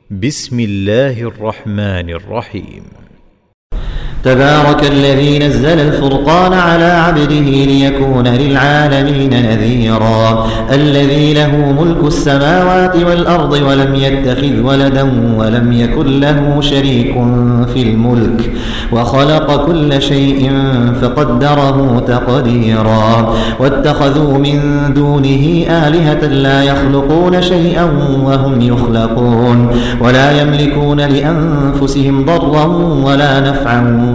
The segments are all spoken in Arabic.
بسم الله الرحمن الرحيم. تبارك الذي نزل الفرقان على عبده ليكون للعالمين نذيرا. الذي له ملك السماوات والأرض ولم يتخذ ولدا ولم يكن له شريك في الملك وخلق كل شيء فقدره تقديرا. واتخذوا من دونه آلهة لا يخلقون شيئا وهم يخلقون ولا يملكون لأنفسهم ضرا ولا نفعا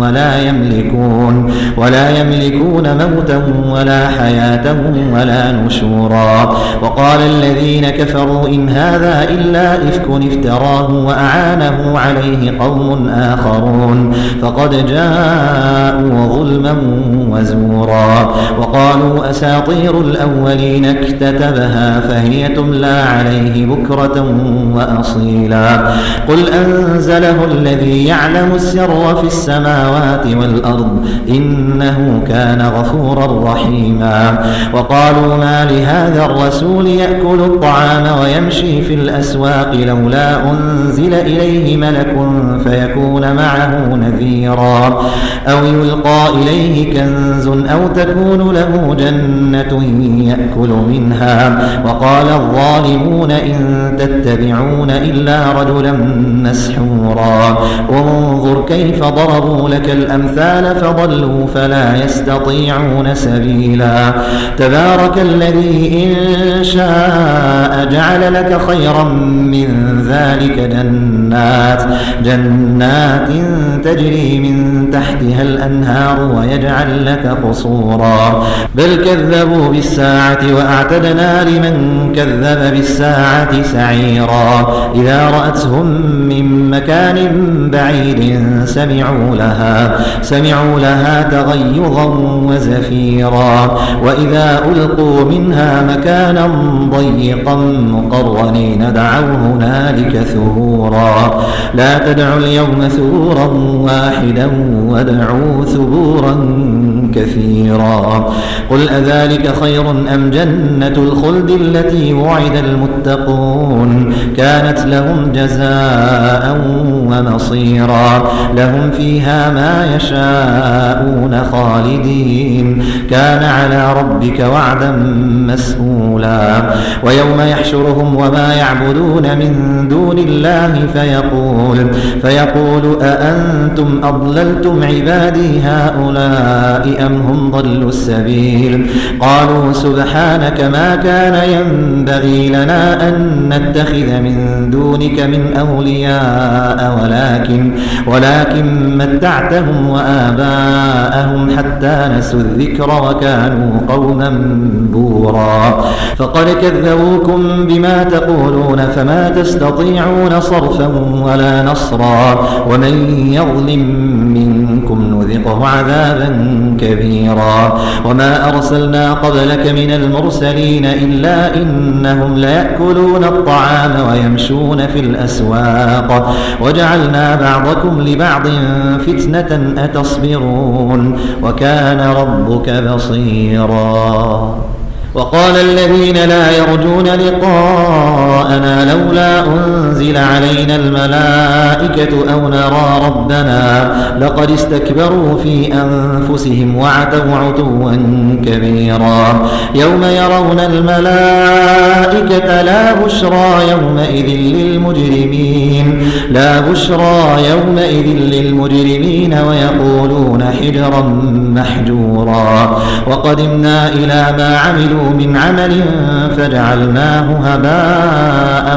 ولا يملكون موتا ولا حياة ولا نشورا. وقال الذين كفروا إن هذا إلا إفك افتراه وأعانه عليه قوم آخرون فقد جاءوا ظلما وزورا. وقالوا أساطير الأولين اكتتبها فهي تملى عليه بكرة وأصيلا. قل أنزله الذي يعلم السر في السماوات والأرض إنه كان غفورا رحيما. وقالوا ما لهذا الرسول يأكل الطعام ويمشي في الأسواق لولا أنزل إليه ملك فيكون معه نذيرا أو يلقى إليه كنز أو تكون له جنة يأكل منها. وقال الظالمون إن تتبعون إلا رجلا مسحورا. انظر كيف ضربوا لك الأمثال فضلوا فلا يستطيعون سبيلا. تبارك الذي إن شاء جعل لك خيرا من ذلك جنات تجري من تحتها الأنهار ويجعل لك قصورا. بل كذبوا بالساعة وأعتدنا لمن كذب بالساعة سعيرا. إذا رأتهم من مكان بعيد سمعوا لها تغيظا وزفيرا. وإذا ألقوا منها مكانا ضيقا مقرنين دعوا هنالك ثبورا. لا تدعوا اليوم ثبورا واحدا وادعوا ثبورا كثيرا. قل أذلك خير أم جنة الخلد التي وعد المتقون كانت لهم جزاء ومصيرا. لهم فيها ما يشاءون خالدين كان على ربك وعدا مسئولا. ويوم يحشرهم وما يعبدون من دون الله فيقول أأنتم أضللتم عبادي هؤلاء أم هم ضلوا السبيل. قالوا سبحانك ما كان ينبغي لنا أن نتخذ من دونك من أولياء ولكن متعتهم وآباءهم حتى نسوا الذكر وكانوا قوما بورا. فقد كذبوكم بما تقولون فما تستطيعون صرفا ولا نصرا. ومن يظلم منكم نذقه عذابا كبيرا. وما أرسلنا قبلك من المرسلين إلا إنهم ليأكلون الطعام ويمشون في الأسواق وجعلنا بعضكم لبعض فتنة أتصبرون وكان ربك بصيرا. وقال الذين لا يرجون لقاءنا لولا أنزل علينا الملائكة أو نرى ربنا لقد استكبروا في أنفسهم وعتوا عتوا كبيرا. يوم يرون الملائكة لا بشرى يومئذ للمجرمين ويقولون حجرا محجورا. وقدمنا إلى ما عملوا من عمل فجعلناه هباء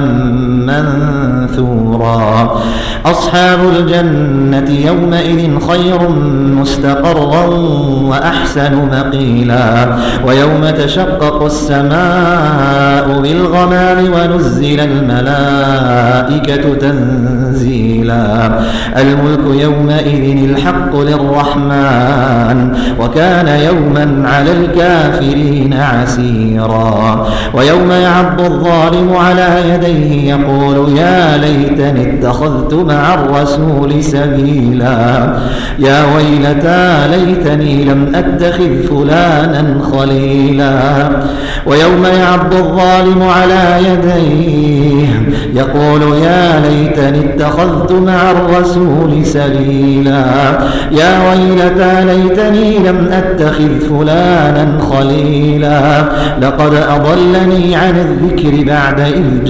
منثورا. أصحاب الجنة يومئذ خير مستقرا وأحسن مقيلا. ويوم تشقق السماء بالغمام ونزل الملائكة تنزيلا. الملك يومئذ الحق للرحمن وكان يوما على الكافرين عسيرا. ويوم يعض الظالم على يديه يقول يا ليتني اتخذت مع الرسول سبيلا. يا ويلتى ليتني لم أتخذ فلانا خليلا. ويوم يعض الظالم على يديه يقول يا ليتني اتخذت مع الرسول سبيلا يا ويلتى ليتني لم أتخذ فلانا خليلا لقد أضلني عن الذكر بعد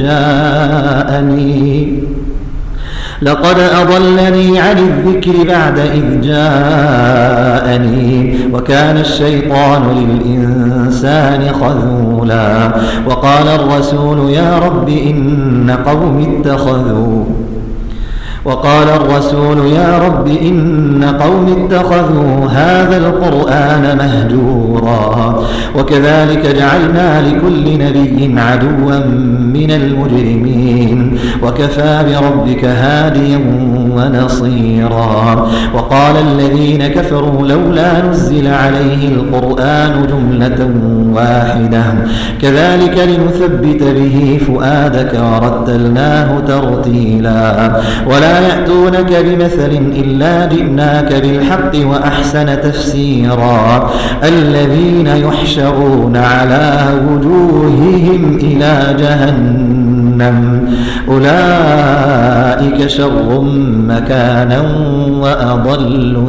إذ جاءني وكان الشيطان للإنسان خذولا وقال الرسول يا رب إن قوم اتخذوا هذا القرآن مهجورا وكذلك جعلنا لكل نبي عدوا من المجرمين وكفى بربك هاديا ونصيرا وقال الذين كفروا لولا نزل عليه القرآن جملة واحدة كذلك لنثبت به فؤادك ورتلناه ترتيلا ولا يأتونك بمثل إلا جئناك بالحق وأحسن تفسيرا الذين يحشرون على وجوههم إلى جهنم أولئك شر مكانا وأضل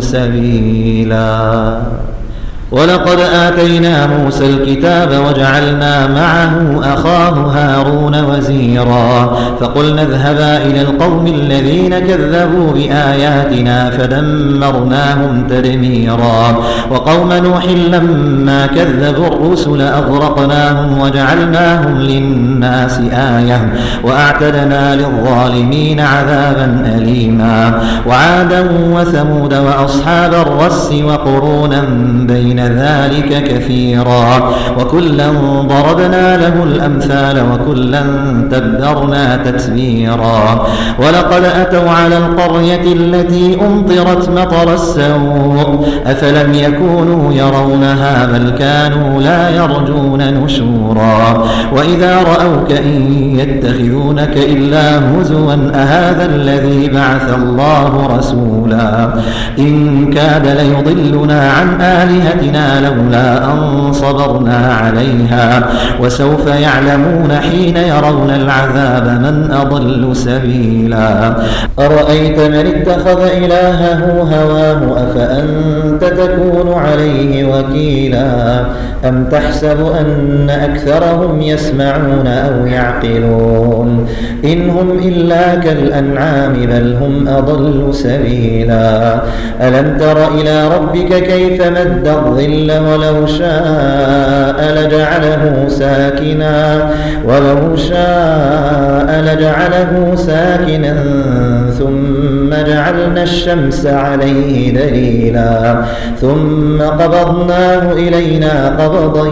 سبيلا ولقد آتينا موسى الكتاب وجعلنا معه أخاه هارون وزيرا فقلنا اذهبا إلى القوم الذين كذبوا بآياتنا فدمرناهم تدميرا وقوم نوح لما كذبوا الرسل أغرقناهم وجعلناهم للناس آية وأعتدنا للظالمين عذابا أليما وعادا وثمود وأصحاب الرس وقرونا بين ذلك كثيرا وكلا ضربنا له الأمثال وكلا تبرنا تتبيرا ولقد أتوا على القرية التي أمطرت مطر السوء أفلم يكونوا يرونها بل كانوا لا يرجون نشورا وإذا رأوك إن يتخذونك إلا هزوا أهذا الذي بعث الله رسولا إن كاد ليضلنا عن آلهتنا لولا أن صبرنا عليها وسوف يعلمون حين يرون العذاب من أضل سبيلا أرأيت من اتخذ إلهه هواه أفأنت تكون عليه وكيلا أم تحسب أن أكثرهم يسمعون أو يعقلون إن هم إلا كالأنعام بل هم أضل سبيلا ألم تر إلى ربك كيف مد الظل ولو شاء لجعله ساكنا ثم جعلنا الشمس عليه دليلا ثم قبضناه إلينا قبضا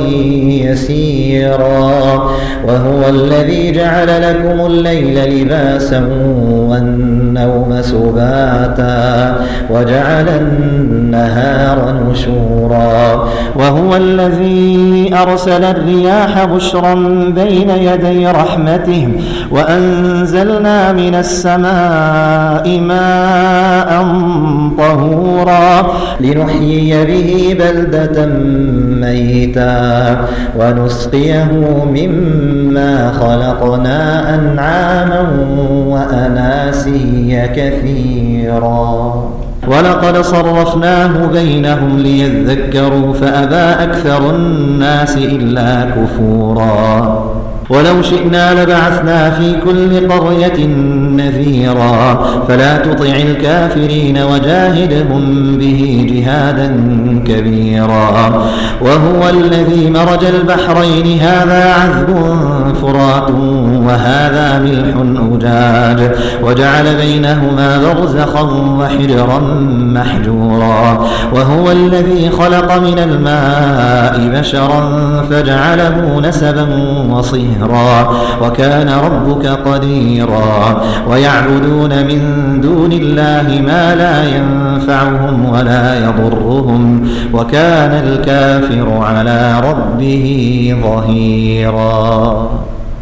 يسيرا وهو الذي جعل لكم الليل لباسا والنوم سباتا وجعل النهار نشورا وهو الذي أرسل الرياح بشرا بين يدي رحمته وأنزلنا من السماء ماء طهورا لنحيي به بلدة ميتا ونسقيه مما خلقنا أنعاما وأناسيا كثيرا ولقد صرفناه بينهم ليذكروا فأبى أكثر الناس إلا كفورا ولو شئنا لبعثنا في كل قرية نذيرا فلا تطع الكافرين وجاهدهم به جهادا كبيرا وهو الذي مرج البحرين هذا عذب فرات وهذا ملح أجاج وجعل بينهما برزخا وحجرا محجورا وهو الذي خلق من الماء بشرا فجعله نسبا وصهرا وكان ربك قديرا ويعبدون من دون الله ما لا ينفعهم ولا يضرهم وكان الكافر على ربه ظهيرا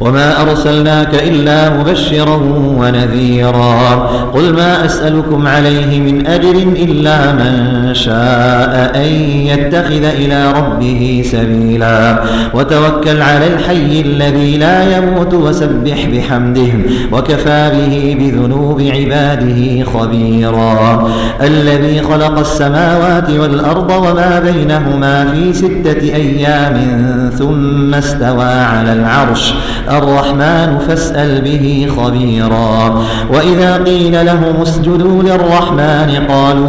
وما أرسلناك إلا مبشرا ونذيرا قل ما أسألكم عليه من أجر إلا من شاء أن يتخذ إلى ربه سبيلا وتوكل على الحي الذي لا يموت وسبح بحمده وكفى به بذنوب عباده خبيرا الذي خلق السماوات والأرض وما بينهما في 6 أيام ثم استوى على العرش الرحمن فاسأل به خبيرا وإذا قيل لهم اسجدوا للرحمن قالوا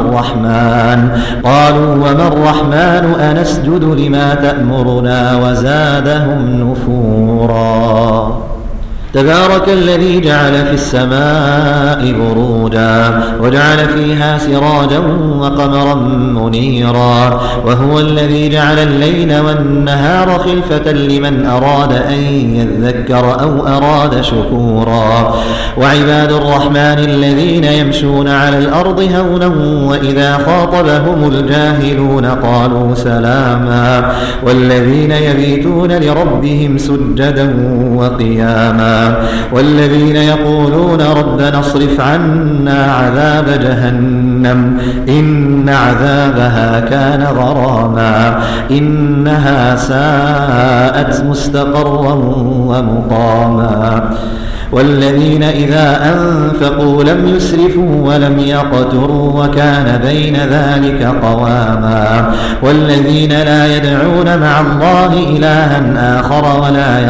وما الرحمن أنسجد لما تأمرنا وزادهم نفورا تبارك الذي جعل في السماء بروجا وجعل فيها سراجا وقمرا منيرا وهو الذي جعل الليل والنهار خلفة لمن أراد أن يذكر أو أراد شكورا وعباد الرحمن الذين يمشون على الأرض هونا وإذا خاطبهم الجاهلون قالوا سلاما والذين يبيتون لربهم سجدا وقياما والذين يقولون ربنا اصرف عنا عذاب جهنم إن عذابها كان غراما إنها ساءت مستقرا ومقاما والذين إذا أنفقوا لم يسرفوا ولم يقتروا وكان بين ذلك قواما والذين لا يدعون مع الله إلها آخر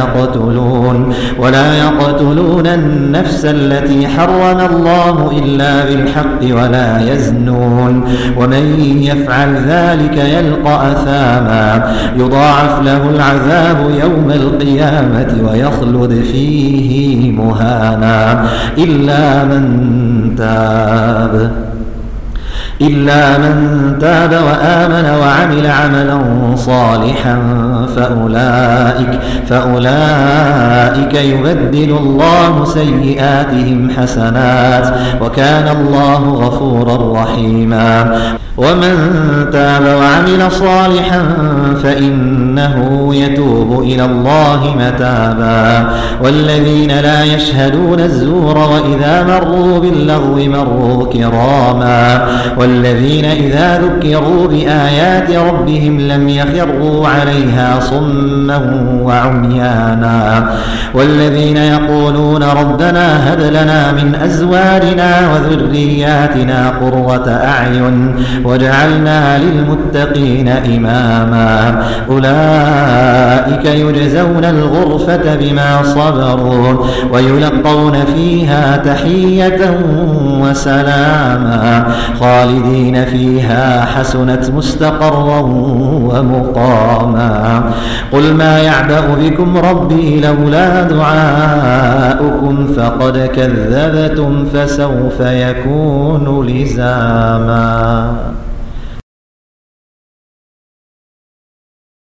ولا يقتلون النفس التي حرم الله إلا بالحق ولا يزنون ومن يفعل ذلك يلقى أثاما يضاعف له العذاب يوم القيامة ويخلد فيه مهانا إلا من تاب وآمن وعمل عملا صالحا فأولئك يبدل الله سيئاتهم حسنات وكان الله غفورا رحيما ومن تاب وعمل صالحا فإنه يتوب إلى الله متابا والذين لا يشهدون الزور وإذا مروا باللغو مروا كراما والذين إذا ذكروا بآيات ربهم لم يخروا عليها صما وعميانا والذين يقولون ربنا هب لنا من أزواجنا وذرياتنا قرة أعين وجعلنا للمتقين إماما أولئك يجزون الغرفة بما صبروا ويلقون فيها تحية وسلاما خالدين فيها حسنت مستقرا ومقاما قل ما يعبأ بكم ربي لولا دعاؤكم فقد كذبتم فسوف يكون لزاما